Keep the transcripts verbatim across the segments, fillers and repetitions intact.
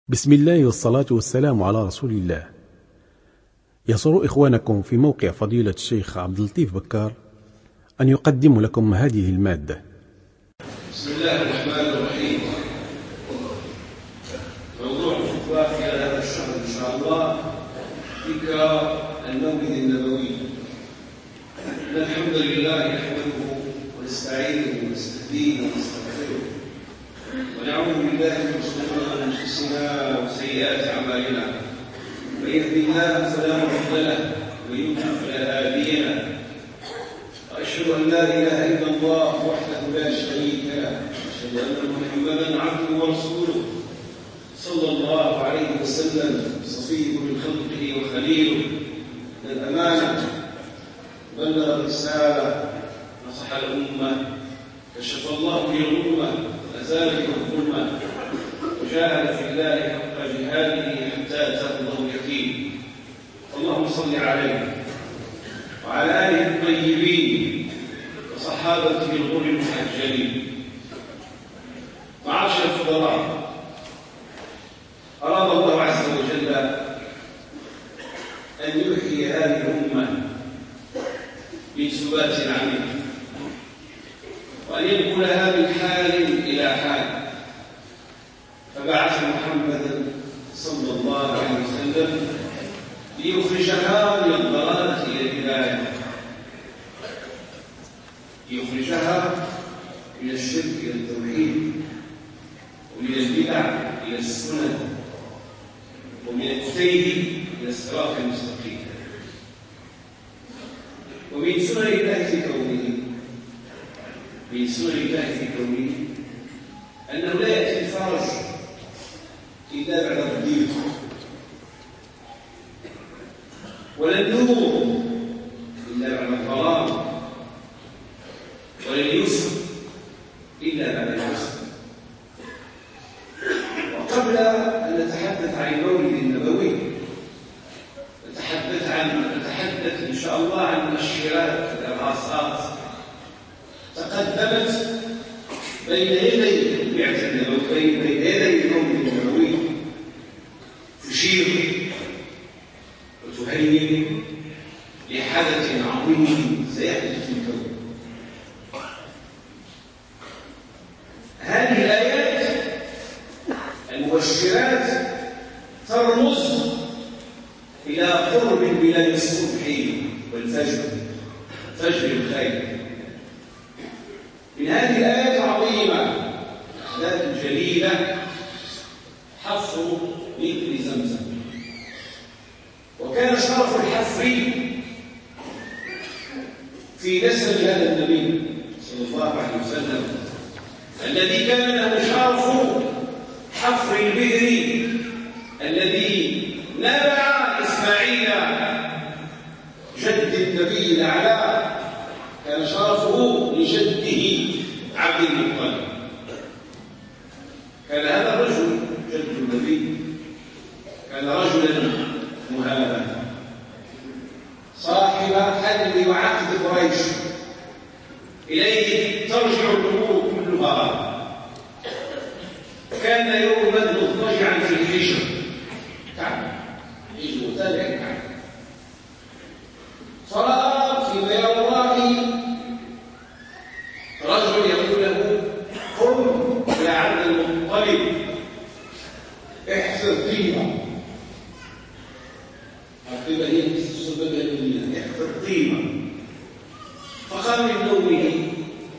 بسم الله والصلاة والسلام على رسول الله. يسر إخوانكم في موقع فضيلة الشيخ عبد اللطيف بكار أن يقدم لكم هذه المادة. بسم الله الرحمن الرحيم. موضوع الفتوى في هذا الشهر إن شاء الله ذكرى المولد النبوي. الحمد لله نحمده ونستعينه ونستهديه ونستغفره ونعوذ بالله من شرور انفسنا وسيئات اعمالنا، من يهده الله فلا مضل له ومن يضلل فلا هادي له، واشهد ان لا اله الا الله وحده لا شريك له، واشهد ان محمدا عبده ورسوله صلى الله عليه وسلم، صفيه من خلقه وخليله، من الامانه بلغ الرساله نصح الامه، كشف الله به الامه، أزال به الظلمة، وجاهد في الله حق جهاده حتى أتاه الله اليقين. اللهم صل عليه وعلى آله الطيبين وصحابته الغر المحجلين. معاشر الفضلاء، أراد الله عز وجل أن يحيي هذه الأمة من سبات عميق، وأن ينقلها من حال إلى حال، فبعث محمدا صلى الله عليه وسلم ليخرجها من الضلالة إلى الهداية، ليخرجها من الشرك إلى التوحيد، ومن البدع إلى السنن، ومن الزيغ إلى الصراط المستقيم. ومن سنن الله في كونه من سنن الله في كونه أنه لا يأتي الفرج إلا بعد الضيق، ولا النور إلا بعد الظلام، ولا اليسر إلا بعد العسر. وقبل أن نتحدث عن المولد النبوي نتحدث عن نتحدث إن شاء الله عن المؤشرات الإرهاصات تقدمت بين يدي البعثة النبوية، بين يدي المولد النبوي، تشير وتهيئ لحدث عظيم سيحدث في الكون. هذه الآيات المبشرات ترمز إلى قرب بلاد الصبح والفجر، فجر الخير. من هذه الآيات العظيمة أحداث جليلة حفر بئر زمزم، وكان شرف الحفر في نسب هذا النبي صلى الله عليه وسلم الذي كان له شرف حفر البئر الذي نبع إسماعيل جد النبي الأعلى، كان شرفه لجده عبد المطلب. كان هذا الرجل جد النبي كان رجلا مهابا صاحب حل وعقد قريش، إليه ترجع الأمور كلها. كان يوما مضطجعا في الحجر، تعب حجر تابع الكعبة، فرأى فيما يرى رجل يقول له: قم يا عبد المطلب احفر طيبة. الطيبة هي السبب الأولى، احفر طيبة. فقام من نومه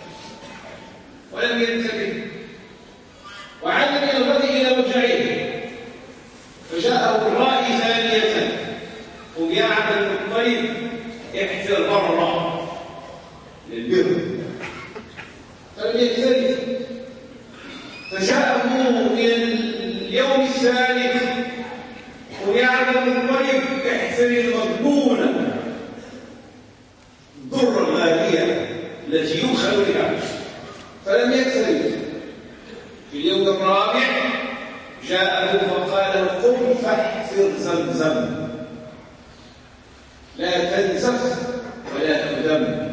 ولم ينتبه، وعاد من الغد إلى وجعه، فجاءه الرائي ثانية: قم يا عبد المطلب احفر برا للبر. فلم يكترث، فجاءه من اليوم الثالث: قم يا عبد المطلب احفر المضمونة، الضر الغالية التي يؤخذ بها. فلم يكترث. في اليوم الرابع جاءه فقال: قم فاحفر زمزم، لا تنزف ولا تقدم،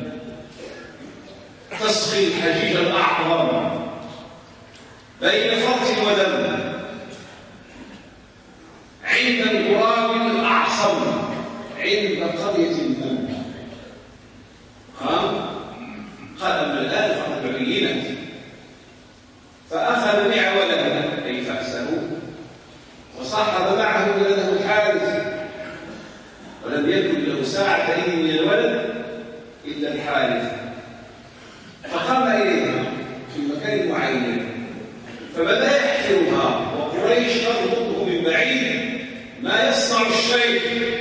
تسقي الحجيج الأعظم بين فرط ودم. عند قرية ما ها قال أما الآن فقد بينت فأخذ معوله أي فأسه وصاحب معه ولده الحارث ولم يكن له ساعة من الولد إلا الحارث فقام إليها في مكان معين فبدأ يحفرها وقريش تربطه من بعيد ما يصنع الشيء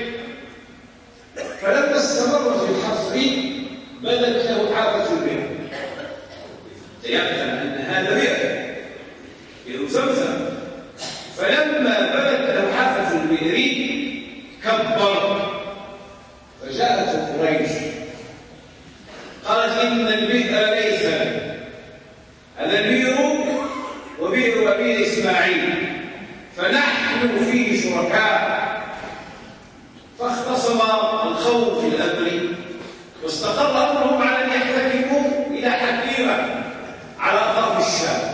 فلما استمر في الحفر بدت له حافة البئر تيقن أن هذا بئر بئر زمزم فلما بدت له حافة البئر كبر فجاءت قريش قالت إن البئر ليس هذا البئر وبئر أبي إسماعيل فنحن فيه شركاء فاختصم الخوف في الأمر واستقر أمرهم على أن يحتكموا إلى حكيمة على أطراف الشام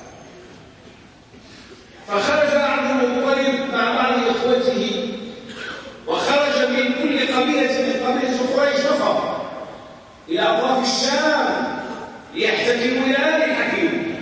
فخرج عبد المطلب مع بعض إخوته وخرج من كل قبيلة من قبيلة قريش نفر إلى أطراف الشام ليحتكموا إلى آل الحكيم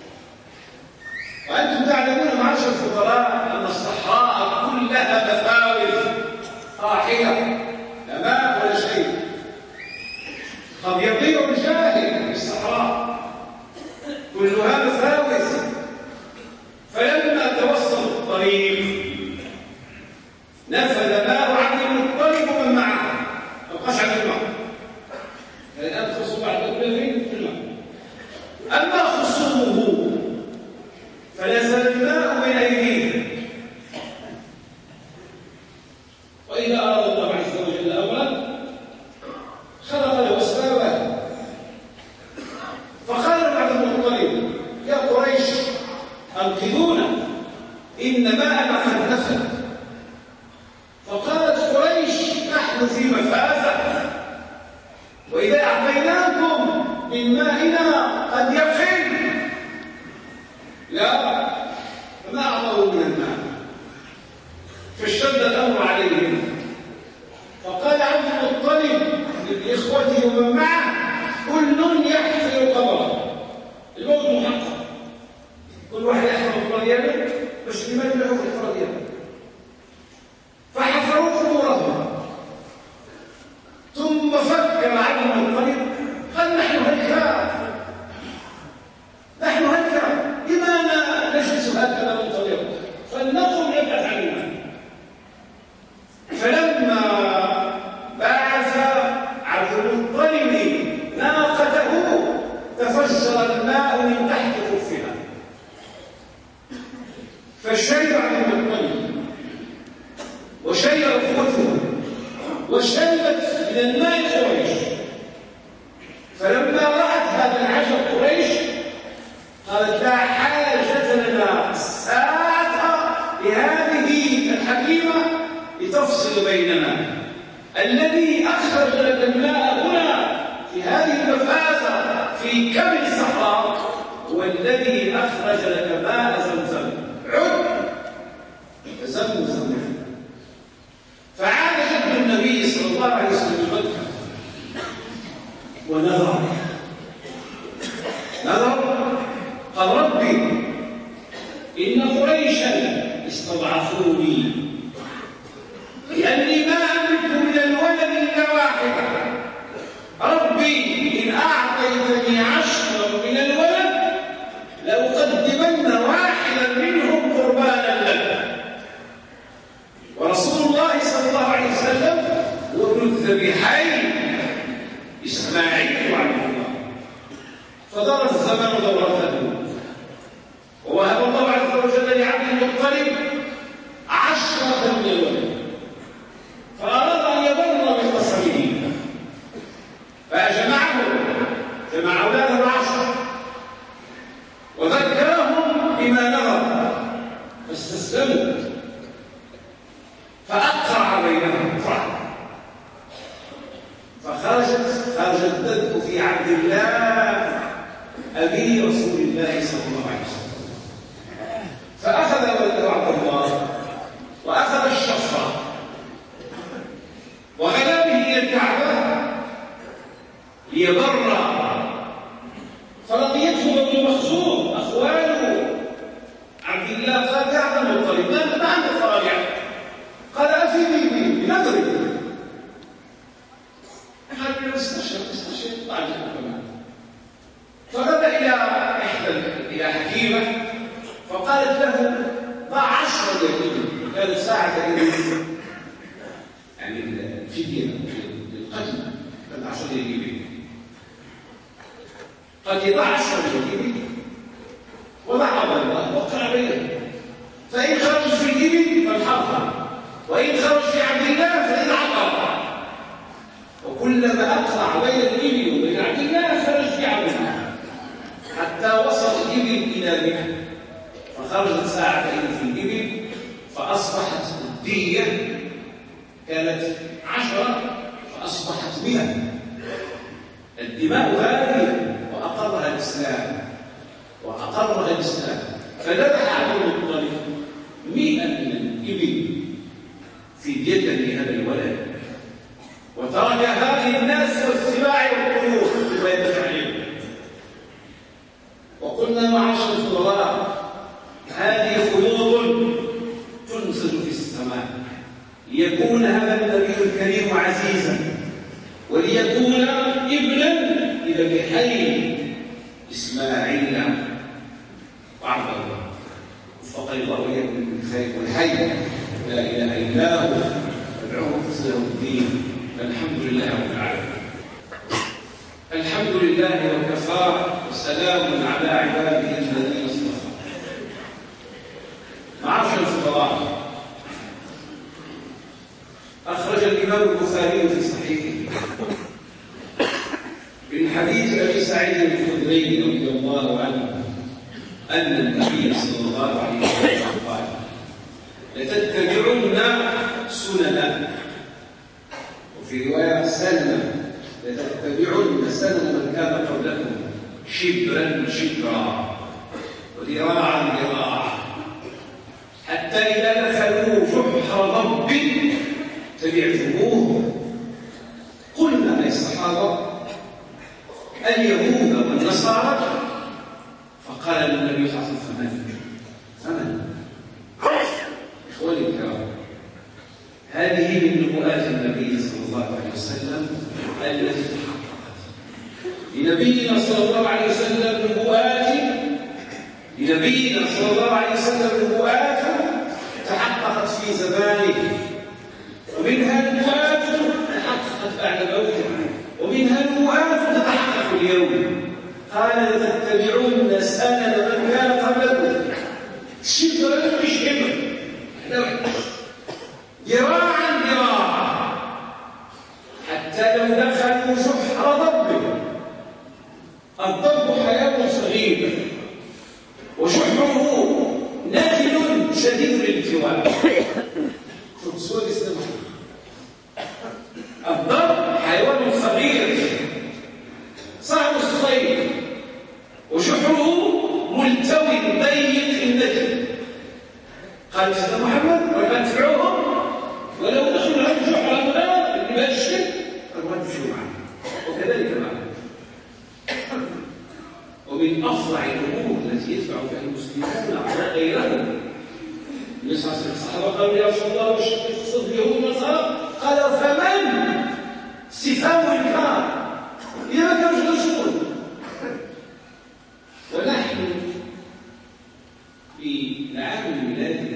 وأنتم تعلمون معاشر الفقراء أن الصحراء كلها مفاوز راحلة لا ماء ولا شيء قد يضيع الجاهل في الصحراء كلها مفاوز فلما توسط الطريق نفذ ماء عبد المطلب ومن معه ما بقاش عبد الماء الآن خصوا بعد البلدين في الماء أما خصومه فنزل الماء من أيديهم وإذا أراد الله عز وجل أمرا خلق له أسبابه فقال عبد المطلب يا قريش أنقذونا إن ماءنا قد نفذ فقالت قريش نحن في مفازة وإذا أعطيناكم من مائنا قد يفل لا فما أعطوا من الماء فاشتد الأمر عليهم فقال عبد المطلب لإخوته ومن معه كل يحفر قبره الموت محقق كل واحد يحفر قبره باش لمن له في قبره فحفروا قبورهم ثم فكر عبد المطلب قال نحن هلكا نحن هلكا لماذا نجلس هكذا منتظرا فلنقم نبحث عن الماء فلما بعث عبد المطلب ناقته تفجر الماء من تحت خفها فشرب عبد المطلب وشرب اخوته وشربت من الماء قريش فلما رأت هذا العجب قريش قالت لا حاجة لنا الساعة لهذه الحكيمة لتفصل بيننا الذي أخرج لك الماء هنا في هذه المفازة في كبد الصحراء هو الذي أخرج لك ماء زمزم عد زمزم فعاد جد النبي صلى الله عليه وسلم مكة ونظر نظر قال ربي إن قريشا استضعفوني لأني ما أملك من الولد إلا واحدا ربي إن أعطيتني عشرا من الولد لأقدمن واحدا منهم قربانا لك ورسول الله صلى الله عليه وسلم هو ابن الذبيحين إسماعيل وعبد الله فدار الزمان دورته ووهب الله عز وجل لعبد المطلب عشرة من الولد فأراد أن يبر بقسمه فجمعه جمع أولاده العشر وذكرهم بما نظر فاستسلموا فأقرع بينهم فرح فخرجت خرج الدد في عبد الله أبي رسول الله صلى الله عليه وسلم فأخذ ولده عبد الله وأخذ الشفرة كانت ساعة الإبل يعني الفدية للقتل كانت عشرة إبل، قد يضع عشرة إبل وضع الله وقع بينهم، فإن خرج في الإبل فالحرب، وإن خرج في عبد الله فليتعقب، وكلما أقرع بين الإبل وبين عبد الله خرج في عبد الله حتى وصل الإبل إلى مئة، فخرجت ساعتين في الإبل فأصبحت الدية كانت عشرة فأصبحت مئة. الدماء غالية وأقرها الإسلام وأقرها الإسلام فذبح عبد المطلب مئة من الإبل فدية لهذا الولد، وترك هذه الناس والسباع والطيور بما يدفع عليهم. وقلنا معاشر الفضلاء هذه خيوط تنزل في السماء ليكون هذا النبي الكريم عزيزا، وليكون ابنا لذبيحين إسماعيل وعبد الله، وفقد الله وإياكم بالخير والحي لا إله إلا هو ادعوه فسله الدين. الحمد لله رب العالمين. الحمد لله وكفى وسلام على عباده الذين اصطفى. معاشر الفقراء، أخرج الإمام البخاري في صحيحه من حديث أبي سعيد الخدري رضي الله عنه أن النبي صلى الله عليه وسلم قال: لتتبعن سننا، وفي رواية سننا، لتتبعن سنن من كان قبلكم شبرا شبرا وذراعا ذراعا حتى إذا دخلوا جحر ضب تبعتموه. قلنا أي الصحابة اليهود والنصارى، فقال النبي صلى الله عليه وسلم: فمن؟ إخواني الكرام، هذه من نبوءات النبي صلى الله عليه وسلم التي تحققت. لنبينا صلى الله عليه وسلم نبوءات لنبينا صلى الله عليه وسلم نبوءات تحققت في زمانه، ومنها نبوءات تحققت بعد موته، ومنها نبوءات تتحقق اليوم. قال: لتتبعون سنن من كان قبلكم شبرا بشبر ذراعا ذراعا حتى لو دخلوا جحر ضب. الضب حيوان صغير وجحره ناتن شديد الالتواء. شوف صورة السماء. الضب حيوان صغير صعب الصيد وجحره ملتوي ضيق النتن. قال سيدنا محمد: ولا تدفعوهم ولو دخلوا هذا الجحر هؤلاء اللي بهذا الشكل قالوا ما تمشوا معنا. وكذلك معنا. ومن افظع الامور التي يدفع فيها المسلمون على غيرهم، النبي صلى الله عليه وسلم الصحابه قالوا: يا رسول الله وش تصد اليهود والنصارى؟ قال: فمن؟ استفهام انكار، اذا ما كانوش رسول. ونحن في العام الميلادي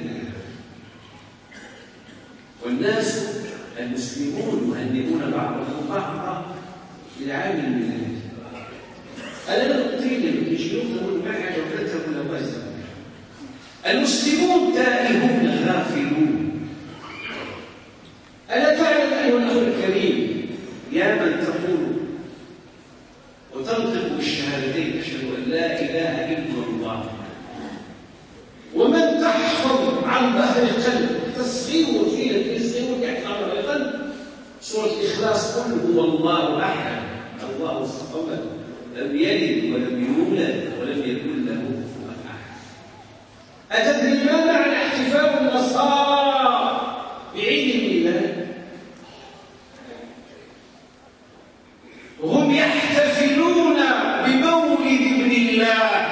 والناس المسلمون يهنئون بعضهم بعضا للعام الميلادي. أنا لا أطيل الشيوخ تقول معي حاجة ولا تقول لا بأس. المسلمون تائهون غافلون. ألا تعلم أيها الأخ الكريم يا من تقول وتنطق بالشهادتين أشهد أن لا إله إلا الله، ومن تحفظ عن ظهر القلب تصغير وفيلة الصغير كأحقام القلب سورة الإخلاص: قل هو الله أحد الله الصمد لم يلد ولم يولد ولم يكن له كفوا أحد. أتدري ما معنى احتفال النصارى بعيد الميلاد؟ هم يحتفلون بمولد ابن الله،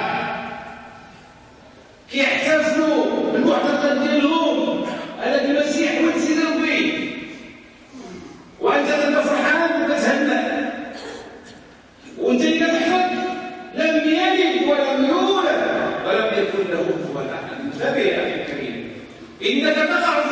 كيحتفلوا بالمعتقد ديالهم على المسيح ولد سيدي ربي، وانت تبقى فرحان وكتهنى، وانت اللي كتحفظ لم يلد ولم يولد ولم يكن له كفوا احد. انتبه يا اخي الكريم، انك تقع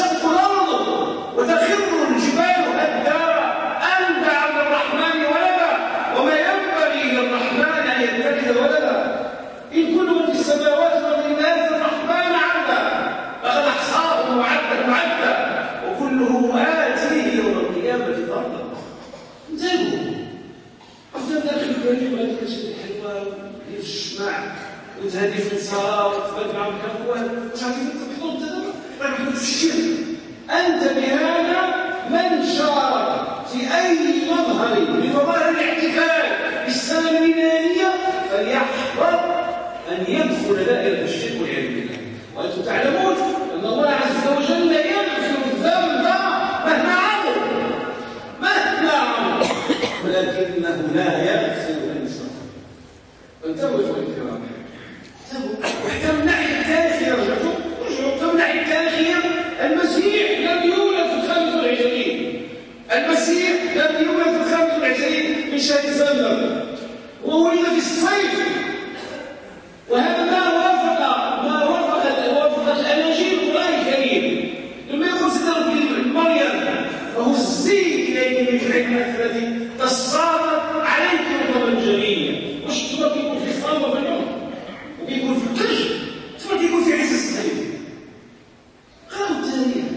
وتنشق الأرض وتخر الجبال هدا أن دعا للرحمن ولدا وما ينبغي للرحمن أن يتخذ ولدا إن كل من في السماوات والأرض إلا الرحمن عبدا لقد أحصاهم وعدا وعدا وكلهم آتيه يوم القيامة فردا. انتبهوا أفضل داخل الكريم هذه الأشياء الحلوة يجمع وتهدي في الصلاة وتفرج مع الكفوة مش عارفين تحضر أنت دابا راك في الشرك. أنت بهذا من شارك في أي مظهر من مظاهر الاحتفال بالسنة الميلادية فليحذر أن يدخل دائرة الشرك والعياذ بالله. وأنتم تعلمون أن الله عز وجل يغفر الذنب مهما عمل مهما عمل ولكنه لا يغفر أن يشرك. فانتبهوا يا إخواني الكرام، وحتى من ناحية التاريخية رجعتوا رجعوا من ناحية التاريخية المسيح لم يولد في الخامس والعشرين المسيح لم يولد في الخامس والعشرين من شهر سبتمبر وولد في الصيف. وهذا ما وافق ما وافق وافق الأناجيل القرآن الكريم لما يقول سيدنا مريم وهزي إليك بجذع النخلة تساقط عليك رطبا جنيا. واش التراب كيكون في الصلبة في اليوم وكيكون في الثلج ثم كيكون في عز الصيف. قالوا التاريخ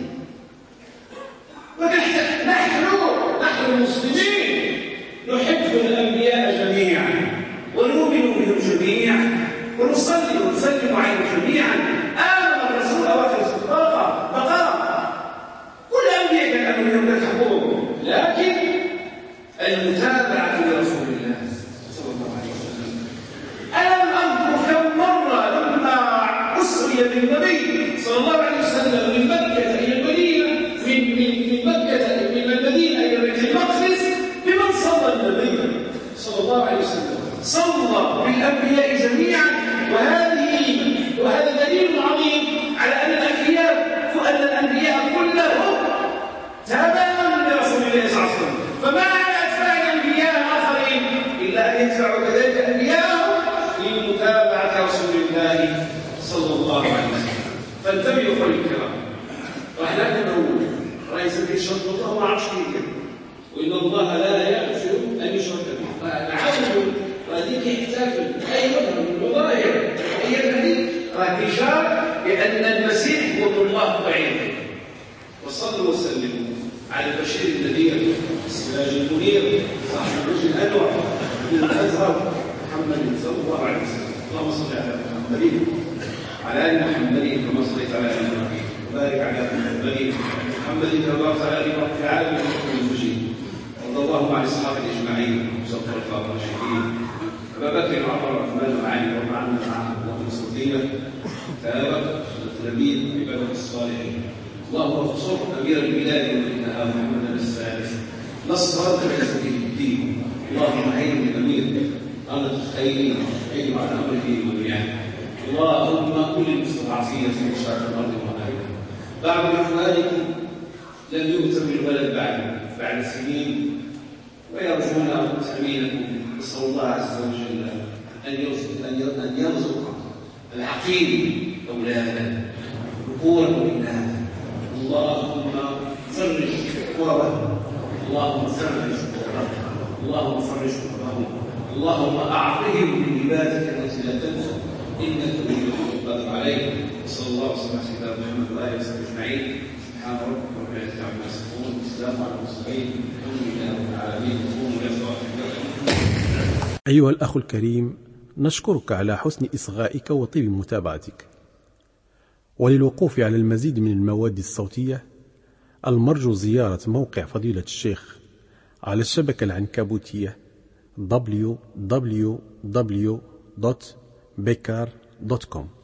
ونحن نحن المسلمين نحب الأنبياء جميعا ونؤمن بهم جميعا ونصلي ونسلم عليهم جميعا. آمن الرسول أواخر البقرة بقرة كل الأنبياء كان أمنهم يحبون، لكن المتابعة لرسول الله صلى الله عليه وسلم. ألم أذكر كم مرة لما أسري بالنبي صلى الله عليه وسلم من مكة إلى المدينة من من مكة من المدينة إلى بيت المقدس بمن صلى النبي صلى الله عليه وسلم؟ صلى بالأنبياء جميعا. وهذه وهذا دليل عظيم على أن الأنبياء وأن الأنبياء كلهم تابعوا لرسول الله صلى الله عليه وسلم. فما على أتباع الأنبياء الآخرين إلا أن يتبعوا كذلك أنبياءهم في متابعة رسول الله صلى الله عليه وسلم. فانتبهوا أخواني الكرام، راح نقول رئيس الشرط الله ما عرفش كيف، وإن الله لا يغفر أن يشرك به. فالعبد وهذيك يحتفل أي مظهر من المظاهر هي الحديث راه إشارة بأن المسيح هو الله بعينه. وصلوا وسلموا على البشير النذير السراج المنير صاحب الوجه الأنور من الأزهر محمد صلى الله عليه وسلم. اللهم صل على محمد وعلى آل محمد كما صليت على آل إبراهيم وبارك على محمد محمد كما باركت على آل إبراهيم في العالمين إنك مجيد. وارض اللهم عن الصحابة أجمعين وسائر الخلفاء الراشدين أبا بكر وعمر وعثمان وعلي وارض عنا معهم اللهم صلينا كابك النبيين عبادك الصالحين. اللهم انصر أمير البلاد وإنها محمدا السادس نصرا بعزة الدين. اللهم هيئ الأمير أمر الخير اجمع على أمره جميعا. اللهم كل المستضعفين في مشارق الأرض ومغاربها. بعض إخوانكم لم يؤتوا بالولد بعد بعد سنين ويرجون تأمينكم. نسأل الله عز وجل أن يرزق أن يرزق العقيم أولادا ذكورا وإناثا. اللهم فرج كربهم، اللهم فرج كربهم، اللهم فرج كربهم، اللهم أعطهم من عبادك التي لا تنسى إنك تريد القادر عليه. صلى الله وسلم على سيدنا محمد وآله وصحبه أجمعين. سبحان ربك رب العزة عما يصفون والسلام على المرسلين الحمد لله رب العالمين. قوموا إلى صلاتكم. أيها الأخ الكريم، نشكرك على حسن إصغائك وطيب متابعتك. وللوقوف على المزيد من المواد الصوتية المرجو زيارة موقع فضيلة الشيخ على الشبكة العنكبوتية دبليو دبليو دبليو دوت بيكار دوت كوم.